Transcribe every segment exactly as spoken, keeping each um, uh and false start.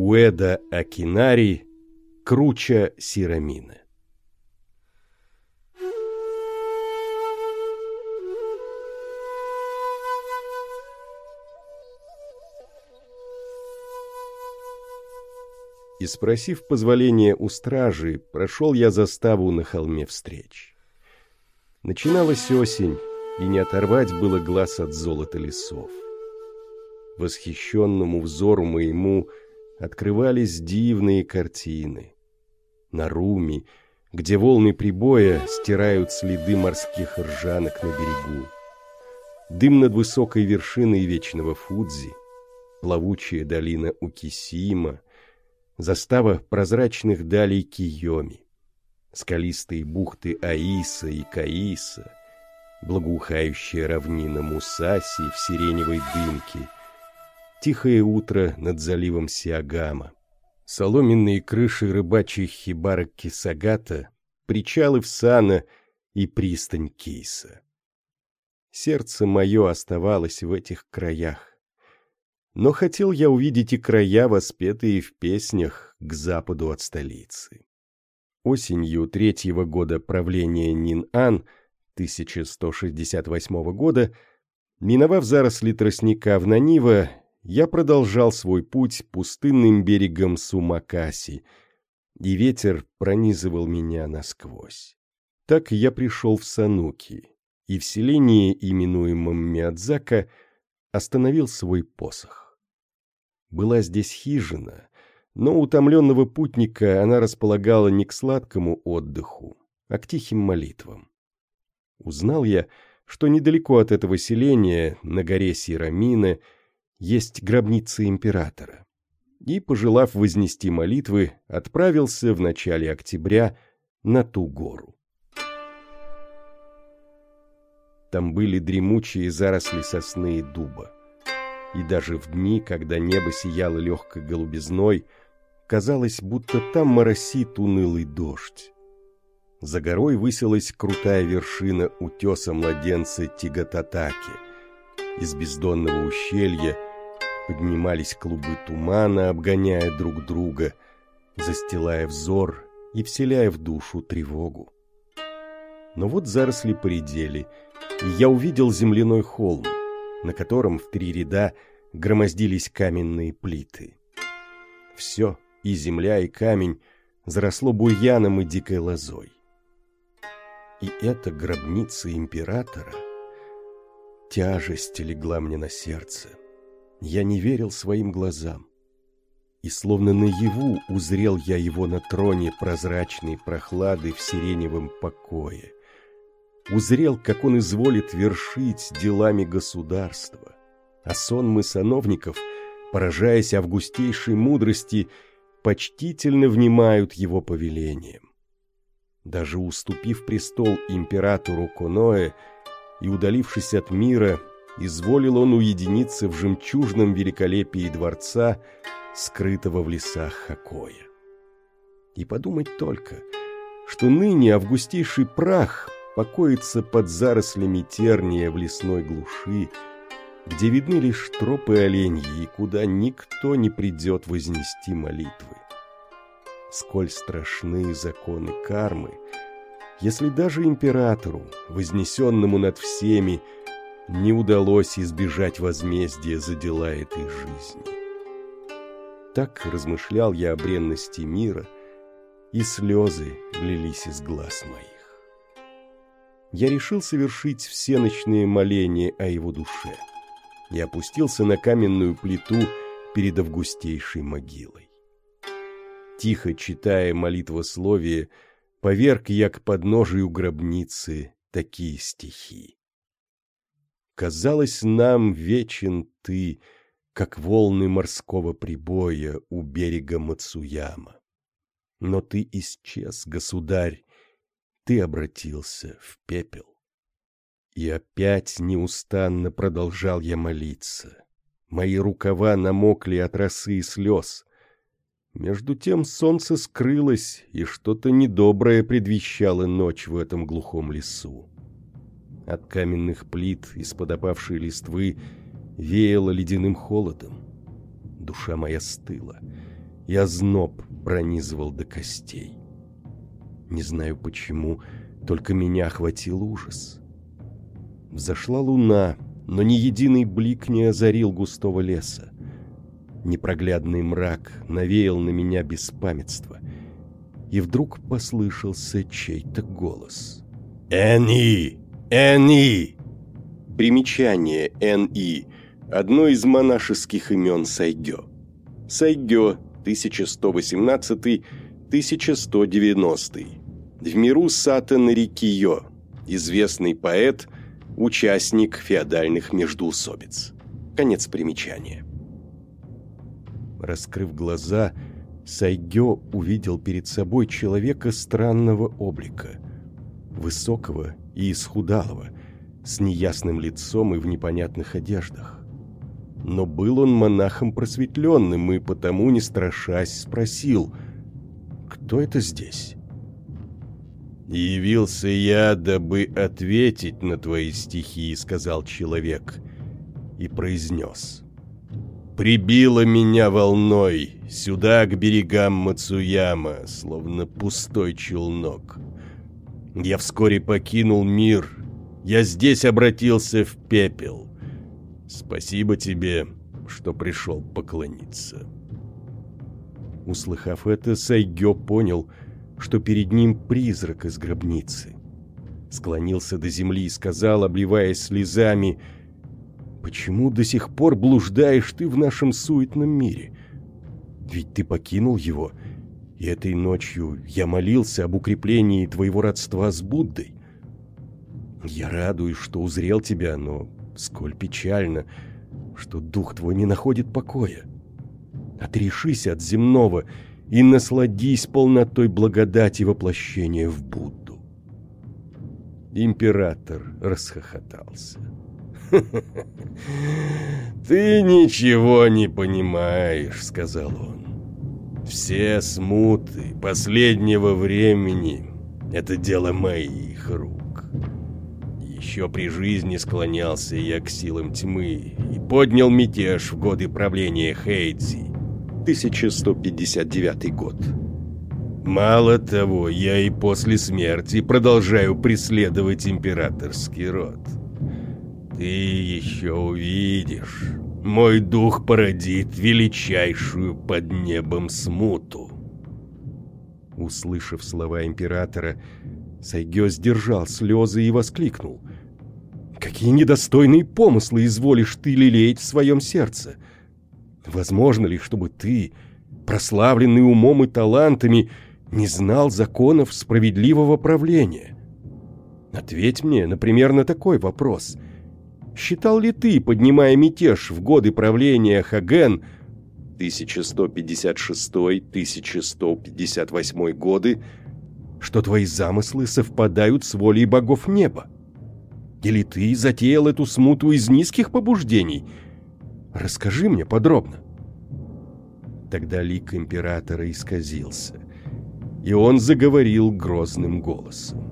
Уэда Акинари, Круча Сирамина. И, спросив позволения у стражи, прошел я заставу на холме встреч. Начиналась осень, и не оторвать было глаз от золота лесов. Восхищенному взору моему открывались дивные картины. На Руми, где волны прибоя стирают следы морских ржанок на берегу. Дым над высокой вершиной вечного Фудзи, плавучая долина Укисима, застава прозрачных далей Кийоми, скалистые бухты Аиса и Каиса, благоухающая равнина Мусаси в сиреневой дымке, тихое утро над заливом Сиагама, соломенные крыши рыбачьих хибарок Кисагата, причалы Всана и пристань Кейса. Сердце мое оставалось в этих краях. Но хотел я увидеть и края, воспетые в песнях к западу от столицы. Осенью третьего года правления Нин-Ан, тысяча сто шестьдесят восьмого года, миновав заросли тростника в Нанива, я продолжал свой путь пустынным берегом Сумакаси, и ветер пронизывал меня насквозь. Так я пришел в Сануки, и в селении, именуемом Миядзака, остановил свой посох. Была здесь хижина, но утомленного путника она располагала не к сладкому отдыху, а к тихим молитвам. Узнал я, что недалеко от этого селения, на горе Сирамина, есть гробница императора, и, пожелав вознести молитвы, отправился в начале октября на ту гору. Там были дремучие заросли сосны и дуба. И даже в дни, когда небо сияло легкой голубизной, казалось, будто там моросит унылый дождь. За горой высилась крутая вершина утеса младенца Тигататаки. Из бездонного ущелья поднимались клубы тумана, обгоняя друг друга, застилая взор и вселяя в душу тревогу. Но вот заросли поредели, и я увидел земляной холм, на котором в три ряда громоздились каменные плиты. Все, и земля, и камень, заросло бурьяном и дикой лозой. И эта гробница императора, тяжесть легла мне на сердце. Я не верил своим глазам. И словно наяву узрел я его на троне прозрачной прохлады в сиреневом покое. Узрел, как он изволит вершить делами государства, а сонмы сановников, поражаясь августейшей мудрости, почтительно внимают его повелениям. Даже уступив престол императору Коноэ и удалившись от мира, изволил он уединиться в жемчужном великолепии дворца, скрытого в лесах Хакоя. И подумать только, что ныне августейший прах покоится под зарослями терния в лесной глуши, где видны лишь тропы оленьи, и куда никто не придет вознести молитвы. Сколь страшны законы кармы, если даже императору, вознесенному над всеми, не удалось избежать возмездия за дела этой жизни. Так размышлял я о бренности мира, и слезы лились из глаз моих. Я решил совершить всеночные моления о его душе и опустился на каменную плиту перед августейшей могилой. Тихо читая молитвословие, поверг я к подножию гробницы такие стихи. Казалось, нам вечен ты, как волны морского прибоя у берега Мацуяма. Но ты исчез, государь, ты обратился в пепел. И опять неустанно продолжал я молиться. Мои рукава намокли от росы и слез. Между тем солнце скрылось, и что-то недоброе предвещало ночь в этом глухом лесу. От каменных плит из-под опавшей листвы веяло ледяным холодом. Душа моя стыла, и озноб пронизывал до костей. Не знаю почему, только меня охватил ужас. Взошла луна, но ни единый блик не озарил густого леса. Непроглядный мрак навеял на меня беспамятство, и вдруг послышался чей-то голос. «Эн-И! Эн-И!» Примечание «Эн-И» — одно из монашеских имен Сайгё. Сайгё тысяча сто восемнадцатый — тысяча сто девяностый. В миру Сато Нарикийо, известный поэт, участник феодальных междоусобиц. Конец примечания. Раскрыв глаза, Сайгё увидел перед собой человека странного облика, высокого и исхудалого, с неясным лицом и в непонятных одеждах. Но был он монахом просветленным и потому, не страшась, спросил: «Кто это здесь?» «Явился я, дабы ответить на твои стихи», — сказал человек, и произнес: «Прибило меня волной сюда, к берегам Мацуяма, словно пустой челнок. Я вскоре покинул мир, я здесь обратился в пепел. Спасибо тебе, что пришел поклониться». Услыхав это, Сайгё понял, что перед ним призрак из гробницы. Склонился до земли и сказал, обливаясь слезами: «Почему до сих пор блуждаешь ты в нашем суетном мире? Ведь ты покинул его, и этой ночью я молился об укреплении твоего родства с Буддой. Я радуюсь, что узрел тебя, но сколь печально, что дух твой не находит покоя. Отрешись от земного и насладись полнотой благодати воплощения в Будду». Император расхохотался. «Ты ничего не понимаешь», — сказал он. «Все смуты последнего времени — это дело моих рук. Еще при жизни склонялся я к силам тьмы и поднял мятеж в годы правления Хэйдзи, тысяча сто пятьдесят девятый год. Мало того, я и после смерти продолжаю преследовать императорский род. Ты еще увидишь, мой дух породит величайшую под небом смуту». Услышав слова императора, Сайгё сдержал слезы и воскликнул: «Какие недостойные помыслы изволишь ты лелеять в своем сердце! Возможно ли, чтобы ты, прославленный умом и талантами, не знал законов справедливого правления? Ответь мне, например, на такой вопрос. Считал ли ты, поднимая мятеж в годы правления Хаген, тысяча сто пятьдесят шестой — тысяча сто пятьдесят восьмой годы, что твои замыслы совпадают с волей богов неба? Или ты затеял эту смуту из низких побуждений? Расскажи мне подробно». Тогда лик императора исказился, и он заговорил грозным голосом: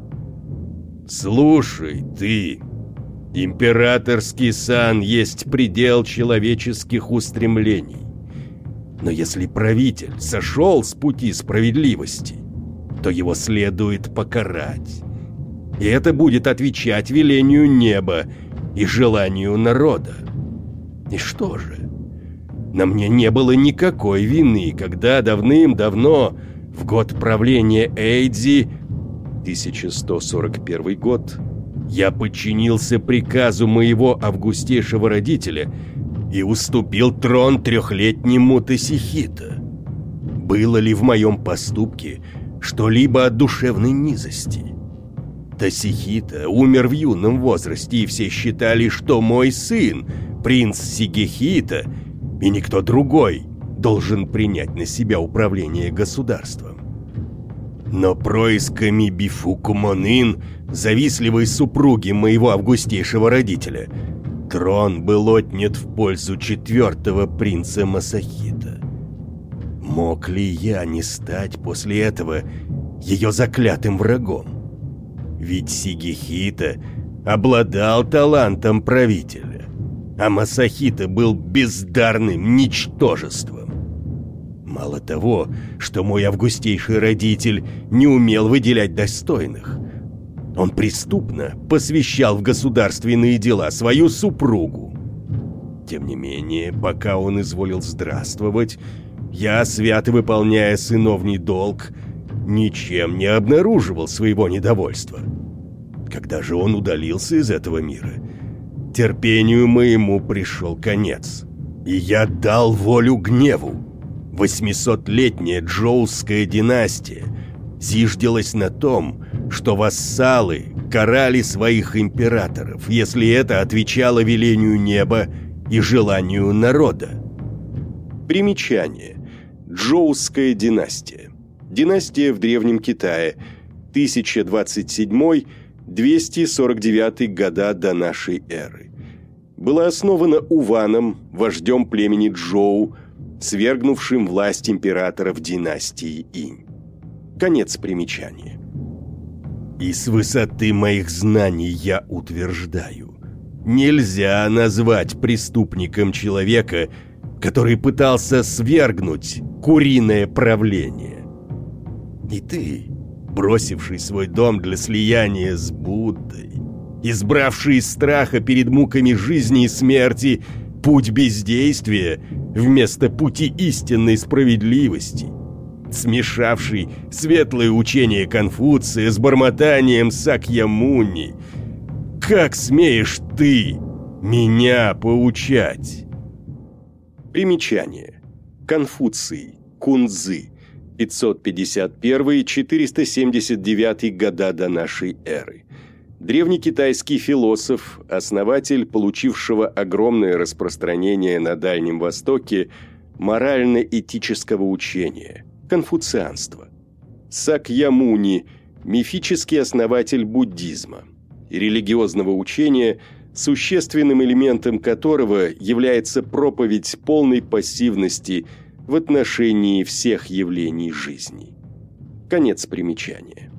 «Слушай, ты, императорский сан есть предел человеческих устремлений. Но если правитель сошел с пути справедливости, то его следует покарать. И это будет отвечать велению неба и желанию народа. И что же? На мне не было никакой вины, когда давным-давно, в год правления Эйдзи, тысяча сто сорок первый год, я подчинился приказу моего августейшего родителя и уступил трон трехлетнему Тосихито. Было ли в моем поступке что-либо от душевной низости? Тосихито умер в юном возрасте, и все считали, что мой сын, принц Сигехито, и никто другой должен принять на себя управление государством. Но происками Бифукумонин, завистливой супруги моего августейшего родителя, трон был отнят в пользу четвертого принца Масахито. Мог ли я не стать после этого ее заклятым врагом? Ведь Сигехито обладал талантом правителя, а Масахито был бездарным ничтожеством. Мало того, что мой августейший родитель не умел выделять достойных, он преступно посвящал в государственные дела свою супругу. Тем не менее, пока он изволил здравствовать, я, свято выполняя сыновний долг, ничем не обнаруживал своего недовольства. Когда же он удалился из этого мира, терпению моему пришел конец, и я дал волю гневу. Восьмисотлетняя джоусская династия зиждилась на том, что вассалы карали своих императоров, если это отвечало велению неба и желанию народа. Примечание. Джоусская династия. Династия в Древнем Китае. тысяча двадцать седьмой — двести сорок девятый года до нашей эры. Была основанаУваном, вождем племени Джоу, свергнувшим власть императоров династии Инь. Конец примечания. И с высоты моих знаний я утверждаю, нельзя назвать преступником человека, который пытался свергнуть куриное правление. И ты, бросивший свой дом для слияния с Буддой, избравший из страха перед муками жизни и смерти путь бездействия вместо пути истинной справедливости, смешавший светлое учение Конфуция с бормотанием Сакьямуни, как смеешь ты меня поучать? Примечание. Конфуций, Кунцзы, пятьсот пятьдесят первый — четыреста семьдесят девятый года до нашей эры. Древнекитайский философ, основатель получившего огромное распространение на Дальнем Востоке морально-этического учения – конфуцианства. Сакьямуни – мифический основатель буддизма, религиозного учения, существенным элементом которого является проповедь полной пассивности в отношении всех явлений жизни. Конец примечания.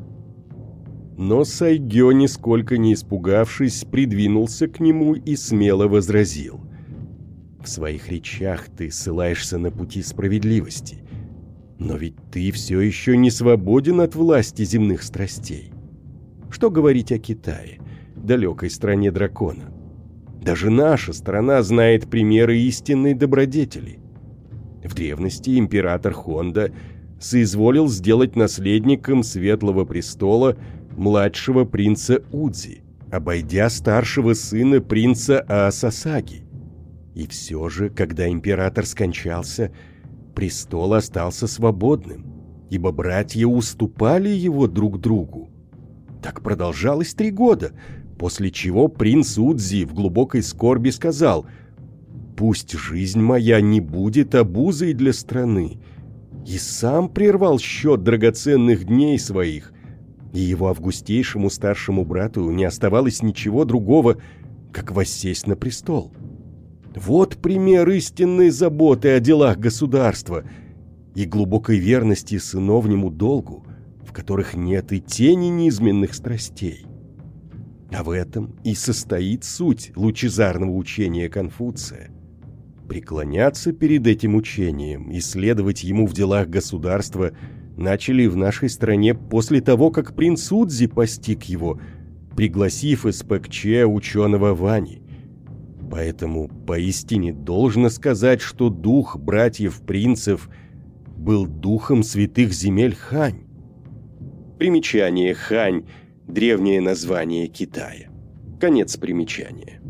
Но Сайгё, нисколько не испугавшись, придвинулся к нему и смело возразил: «В своих речах ты ссылаешься на пути справедливости, но ведь ты все еще не свободен от власти земных страстей. Что говорить о Китае, далекой стране дракона? Даже наша страна знает примеры истинной добродетели. В древности император Хонда соизволил сделать наследником Светлого престола младшего принца Удзи, обойдя старшего сына принца Аасасаги. И все же, когда император скончался, престол остался свободным, ибо братья уступали его друг другу. Так продолжалось три года, после чего принц Удзи в глубокой скорби сказал: «Пусть жизнь моя не будет обузой для страны», и сам прервал счет драгоценных дней своих, и его августейшему старшему брату не оставалось ничего другого, как воссесть на престол. Вот пример истинной заботы о делах государства и глубокой верности сыновнему долгу, в которых нет и тени низменных страстей. А в этом и состоит суть лучезарного учения Конфуция. Преклоняться перед этим учением и следовать ему в делах государства начали в нашей стране после того, как принц Удзи постиг его, пригласив из Пэкче ученого Вани. Поэтому поистине должно сказать, что дух братьев-принцев был духом святых земель Хань. Примечание: Хань – древнее название Китая. Конец примечания.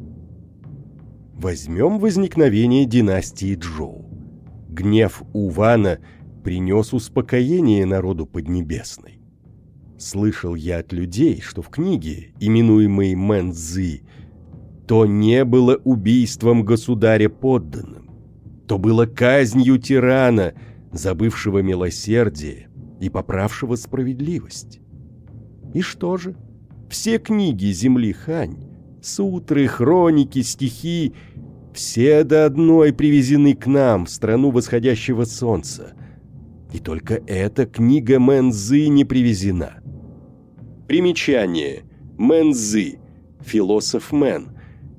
Возьмем возникновение династии Чжоу. Гнев Увана принес успокоение народу Поднебесной. Слышал я от людей, что в книге, именуемой Мэнцзы, то не было убийством государя подданным, то было казнью тирана, забывшего милосердие и поправшего справедливость. И что же? Все книги земли Хань, сутры, хроники, стихи, все до одной привезены к нам, в страну восходящего солнца. И только эта книга Мэнцзы не привезена. Примечание: Мэнцзы, философ Мэн,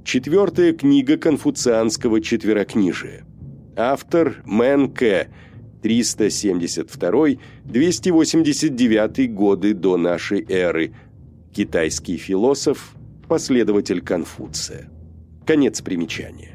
четвертая книга конфуцианского четверокнижия. Автор Мэн Кэ, триста семьдесят второй — двести восемьдесят девятый годы до нашей эры. Китайский философ, последователь Конфуция. Конец примечания.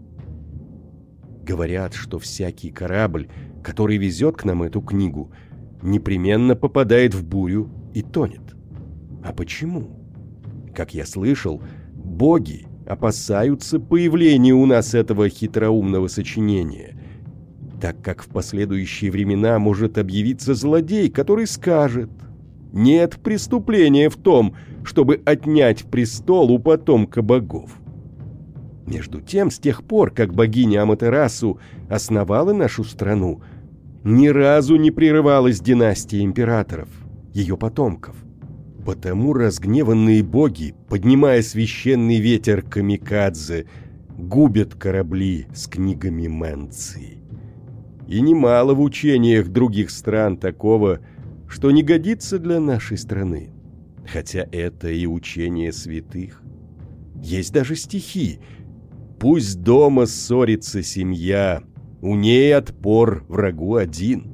Говорят, что всякий корабль, который везет к нам эту книгу, непременно попадает в бурю и тонет. А почему? Как я слышал, боги опасаются появления у нас этого хитроумного сочинения, так как в последующие времена может объявиться злодей, который скажет: нет преступления в том, чтобы отнять престол у потомка богов. Между тем, с тех пор, как богиня Аматерасу основала нашу страну, ни разу не прерывалась династия императоров, ее потомков. Потому разгневанные боги, поднимая священный ветер камикадзе, губят корабли с книгами Мэнци. И немало в учениях других стран такого, что не годится для нашей страны, хотя это и учение святых. Есть даже стихи: «Пусть дома ссорится семья, у ней отпор врагу один».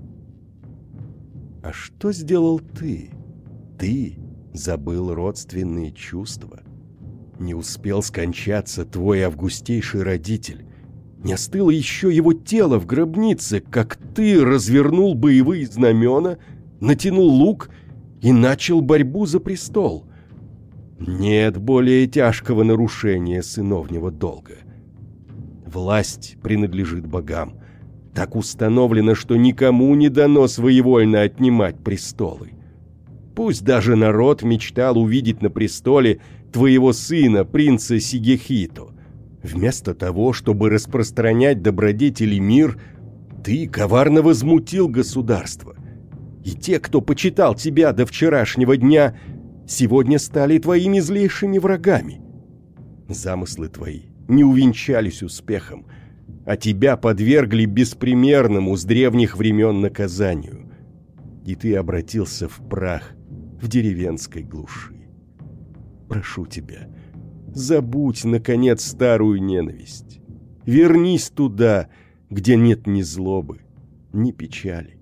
А что сделал ты? Ты забыл родственные чувства. Не успел скончаться твой августейший родитель. Не остыло еще его тело в гробнице, как ты развернул боевые знамена, натянул лук и начал борьбу за престол. Нет более тяжкого нарушения сыновнего долга. Власть принадлежит богам. Так установлено, что никому не дано своевольно отнимать престолы. Пусть даже народ мечтал увидеть на престоле твоего сына, принца Сигехито. Вместо того, чтобы распространять добродетели мир, ты коварно возмутил государство. И те, кто почитал тебя до вчерашнего дня, сегодня стали твоими злейшими врагами. Замыслы твои не увенчались успехом, а тебя подвергли беспримерному с древних времен наказанию. И ты обратился в прах в деревенской глуши. Прошу тебя, забудь, наконец, старую ненависть. Вернись туда, где нет ни злобы, ни печали.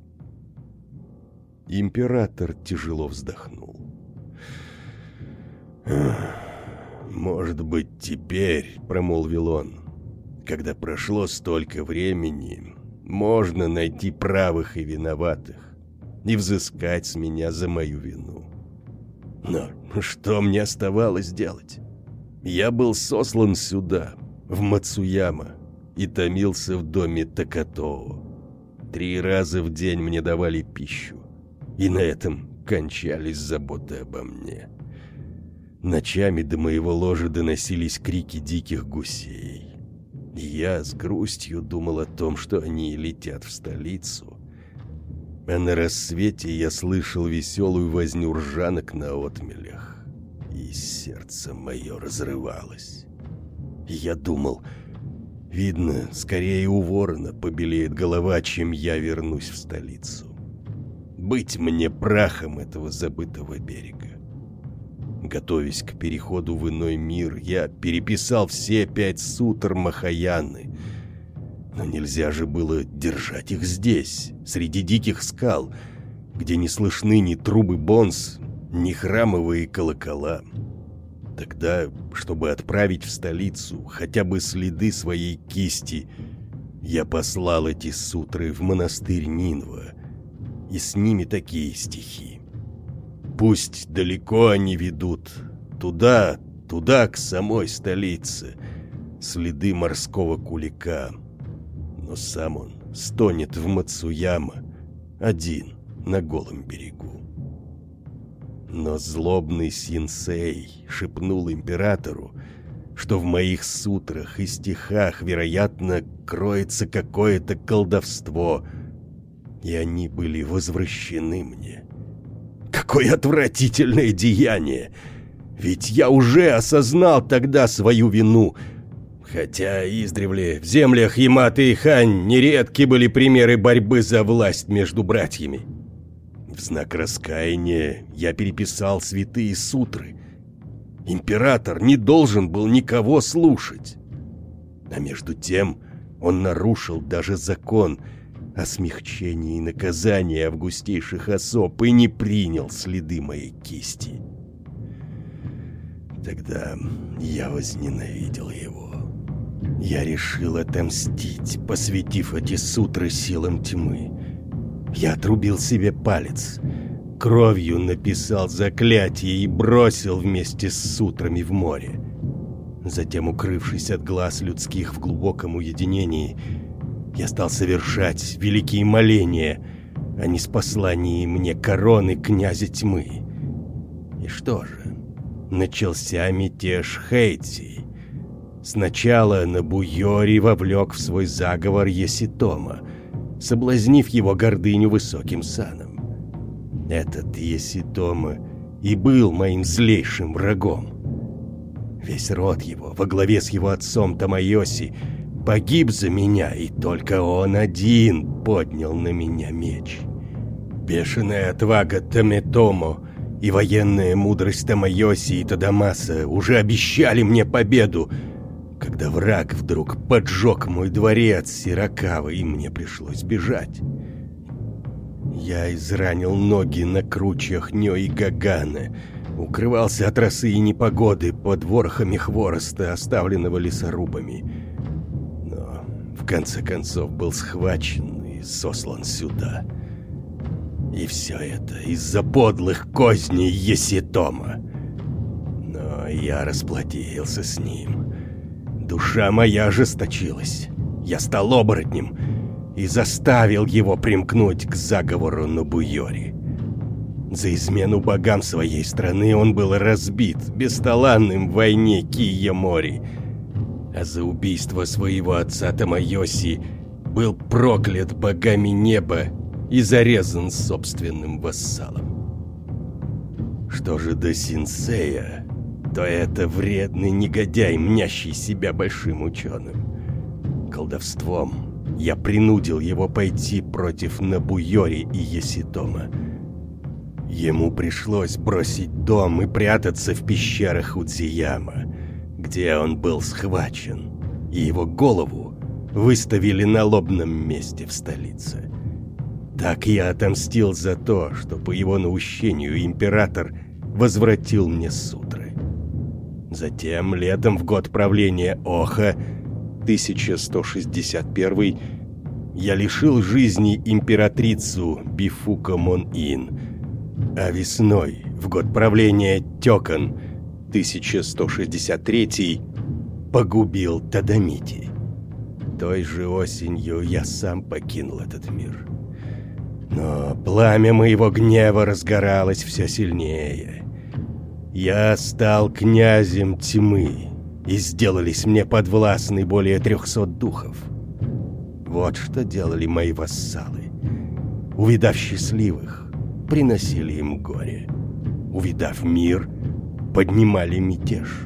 Император тяжело вздохнул. «Может быть, теперь, — промолвил он, — когда прошло столько времени, можно найти правых и виноватых и взыскать с меня за мою вину. Но что мне оставалось делать? Я был сослан сюда, в Мацуяма, и томился в доме Такатоо. Три раза в день мне давали пищу, и на этом кончались заботы обо мне. Ночами до моего ложа доносились крики диких гусей. И я с грустью думал о том, что они летят в столицу. А на рассвете я слышал веселую возню ржанок на отмелях, и сердце мое разрывалось. И я думал, видно, скорее у ворона побелеет голова, чем я вернусь в столицу. Быть мне прахом этого забытого берега. Готовясь к переходу в иной мир, я переписал все пять сутр Махаяны. Но нельзя же было держать их здесь, среди диких скал, где не слышны ни трубы бонз, ни храмовые колокола. Тогда, чтобы отправить в столицу хотя бы следы своей кисти, я послал эти сутры в монастырь Нинва, и с ними такие стихи. Пусть далеко они ведут, туда, туда, к самой столице, следы морского кулика, но сам он стонет в Мацуяма, один на голом берегу. Но злобный синсей шепнул императору, что в моих сутрах и стихах, вероятно, кроется какое-то колдовство, и они были возвращены мне. Какое отвратительное деяние! Ведь я уже осознал тогда свою вину. Хотя издревле в землях Ямато и Хань нередки были примеры борьбы за власть между братьями. В знак раскаяния я переписал святые сутры. Император не должен был никого слушать. А между тем он нарушил даже закон о смягчении наказания августейших особ и не принял следы моей кисти. Тогда я возненавидел его. Я решил отомстить, посвятив эти сутры силам тьмы. Я отрубил себе палец, кровью написал заклятие и бросил вместе с сутрами в море. Затем, укрывшись от глаз людских в глубоком уединении, я стал совершать великие моления о неспослании мне короны князя тьмы. И что же? Начался мятеж Хейтии. Сначала Набуйори вовлек в свой заговор Еситома, соблазнив его гордыню высоким саном. Этот Еситома и был моим злейшим врагом. Весь род его, во главе с его отцом Тамайоси, погиб за меня, и только он один поднял на меня меч. Бешеная отвага Тамэтомо и военная мудрость Тамайоси и Тадамаса уже обещали мне победу, когда враг вдруг поджег мой дворец Сиракавы, и мне пришлось бежать. Я изранил ноги на кручьях Нё и Гагана, укрывался от росы и непогоды под ворохами хвороста, оставленного лесорубами. Но в конце концов был схвачен и сослан сюда. И все это из-за подлых козней Еситома. Но я расплатился с ним. Душа моя ожесточилась. Я стал оборотнем и заставил его примкнуть к заговору Набуйори. За измену богам своей страны он был разбит бесталанным в войне Киямори, а за убийство своего отца Тамайоси был проклят богами неба и зарезан собственным вассалом. Что же до Синсея, то это вредный негодяй, мнящий себя большим ученым. Колдовством я принудил его пойти против Набуйори и Еситома. Ему пришлось бросить дом и прятаться в пещерах Удзияма, где он был схвачен, и его голову выставили на лобном месте в столице. Так я отомстил за то, что по его наущению император возвратил мне сутры. Затем, летом в год правления Оха, тысяча сто шестьдесят первый, я лишил жизни императрицу Бифука Мон-Ин, а весной, в год правления Тёкан, тысяча сто шестьдесят третий, погубил Тадамити. Той же осенью я сам покинул этот мир. Но пламя моего гнева разгоралось все сильнее. Я стал князем тьмы, и сделались мне подвластны более трехсот духов. Вот что делали мои вассалы. Увидав счастливых, приносили им горе. Увидав мир, поднимали мятеж.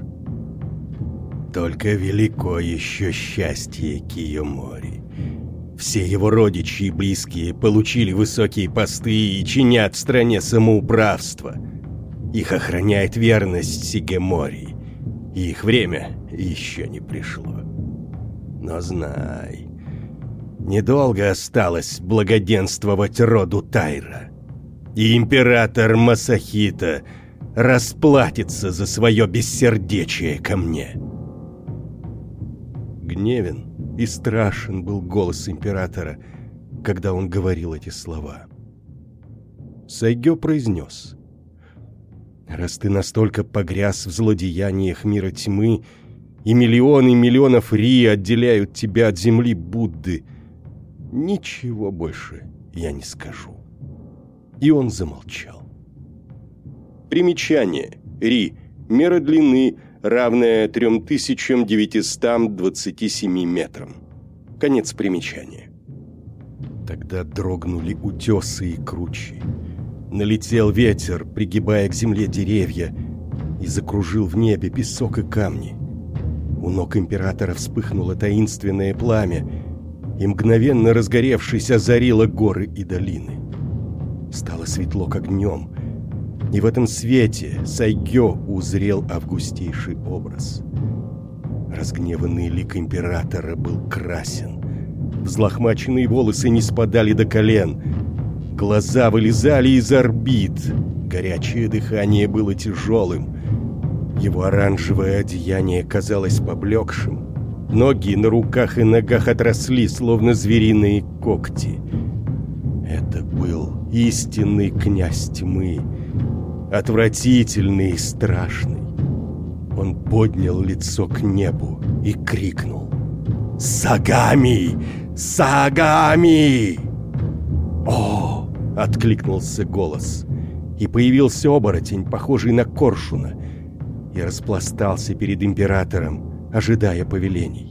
Только велико еще счастье Киямори. Все его родичи и близкие получили высокие посты и чинят в стране самоуправство. Их охраняет верность Сигемори, и их время еще не пришло. Но знай, недолго осталось благоденствовать роду Тайра, и император Масахита расплатится за свое бессердечие ко мне. Гневен и страшен был голос императора, когда он говорил эти слова. Сайгё произнес: «Раз ты настолько погряз в злодеяниях мира тьмы, и миллионы миллионов ри отделяют тебя от земли Будды, ничего больше я не скажу». И он замолчал. Примечание. Ри. Мера длины, равная три тысячи девятьсот двадцать семь метрам. Конец примечания. Тогда дрогнули утесы и кручи. Налетел ветер, пригибая к земле деревья, и закружил в небе песок и камни. У ног императора вспыхнуло таинственное пламя, и, мгновенно разгоревшись, озарило горы и долины. Стало светло, как днем, и в этом свете Сайгё узрел августейший образ. Разгневанный лик императора был красен, Взлохмаченные волосы не спадали до колен. Глаза вылезали из орбит. Горячее дыхание было тяжелым. Его оранжевое одеяние казалось поблекшим. Ноги на руках и ногах отросли, словно звериные когти. Это был истинный князь тьмы, отвратительный и страшный. Он поднял лицо к небу и крикнул: «Сагами! Сагами!» «О!» — откликнулся голос, и появился оборотень, похожий на коршуна, и распластался перед императором, ожидая повелений.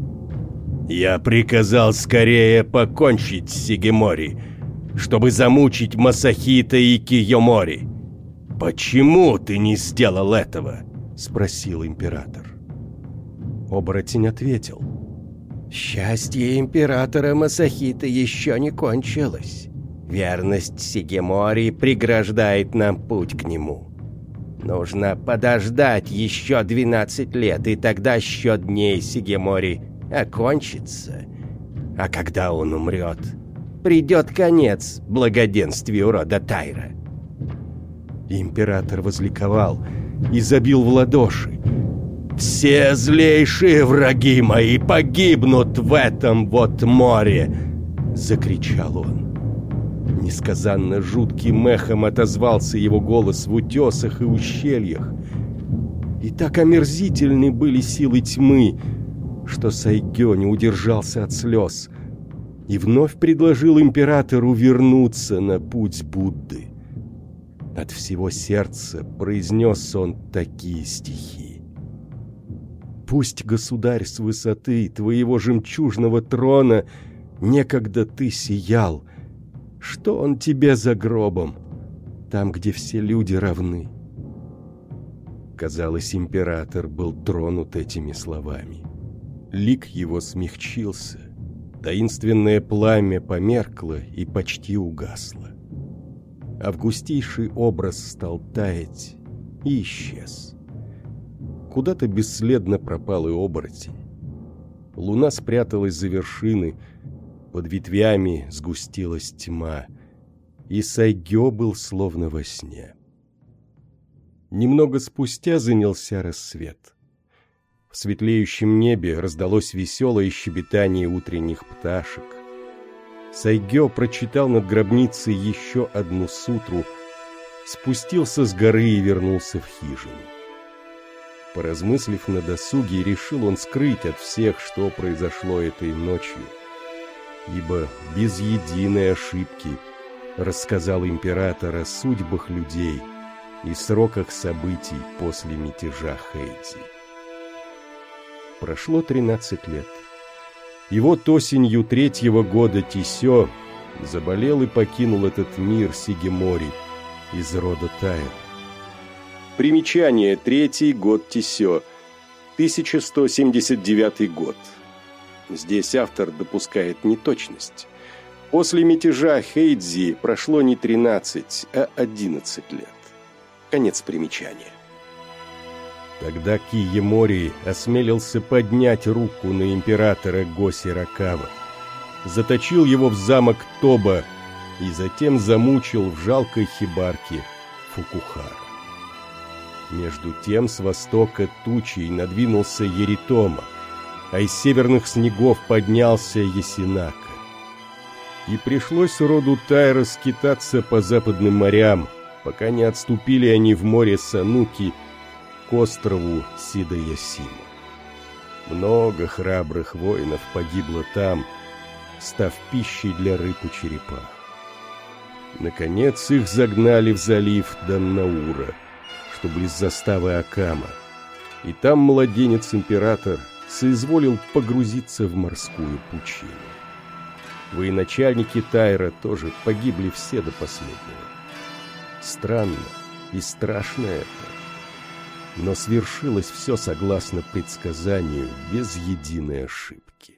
«Я приказал скорее покончить с Сигемори, чтобы замучить Масахита и Кийомори. Почему ты не сделал этого?» — спросил император. Оборотень ответил: «Счастье императора Масахита еще не кончилось. Верность Сигемори преграждает нам путь к нему. Нужно подождать еще двенадцать лет, и тогда счет дней Сигемори окончится. А когда он умрет, придет конец благоденствию рода Тайра». Император возликовал и забил в ладоши. «Все злейшие враги мои погибнут в этом вот море!» — закричал он. Несказанно жутким эхом отозвался его голос в утесах и ущельях. И так омерзительны были силы тьмы, что Сайгё не удержался от слез и вновь предложил императору вернуться на путь Будды. От всего сердца произнес он такие стихи: «Пусть, государь, с высоты твоего жемчужного трона некогда ты сиял, что он тебе за гробом, там, где все люди равны». Казалось, император был тронут этими словами. Лик его смягчился, таинственное пламя померкло и почти угасло. Августейший образ стал таять и исчез. Куда-то бесследно пропал и оборотень. Луна спряталась за вершины, под ветвями сгустилась тьма, и Сайгё был словно во сне. Немного спустя занялся рассвет. В светлеющем небе раздалось веселое щебетание утренних пташек. Сайгё прочитал над гробницей еще одну сутру, спустился с горы и вернулся в хижину. Поразмыслив на досуге, решил он скрыть от всех, что произошло этой ночью, ибо без единой ошибки рассказал император о судьбах людей и сроках событий после мятежа Хэйдзи. Прошло тринадцать лет. И вот осенью третьего года Тисё заболел и покинул этот мир Сигемори из рода Тайра. Примечание: третий год Тисё, тысяча сто семьдесят девятый год. Здесь автор допускает неточность. После мятежа Хэйдзи прошло не тринадцать, а одиннадцать лет. Конец примечания. Тогда Кийомори осмелился поднять руку на императора Го-Сиракава, заточил его в замок Тоба и затем замучил в жалкой хибарке Фукухара. Между тем с востока тучей надвинулся Еритома, а из северных снегов поднялся Ясинака. И пришлось роду Тайра скитаться по западным морям, пока не отступили они в море Сануки к острову Сидаясима. Много храбрых воинов погибло там, став пищей для рыб и черепах. Наконец их загнали в залив Даннаура, что близ заставы Акама, и там младенец-император соизволил погрузиться в морскую пучину. Военачальники Тайра тоже погибли все до последнего. Странно и страшно это, но свершилось все согласно предсказанию, без единой ошибки.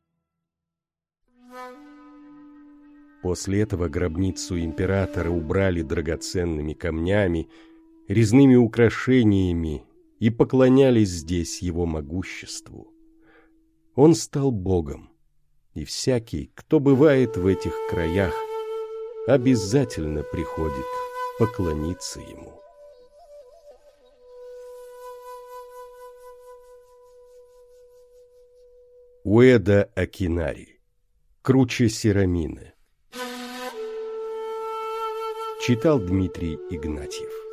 После этого гробницу императора убрали драгоценными камнями, резными украшениями и поклонялись здесь его могуществу. Он стал богом, и всякий, кто бывает в этих краях, обязательно приходит поклониться ему. Уэда Акинари. Круче Серамины. Читал Дмитрий Игнатьев.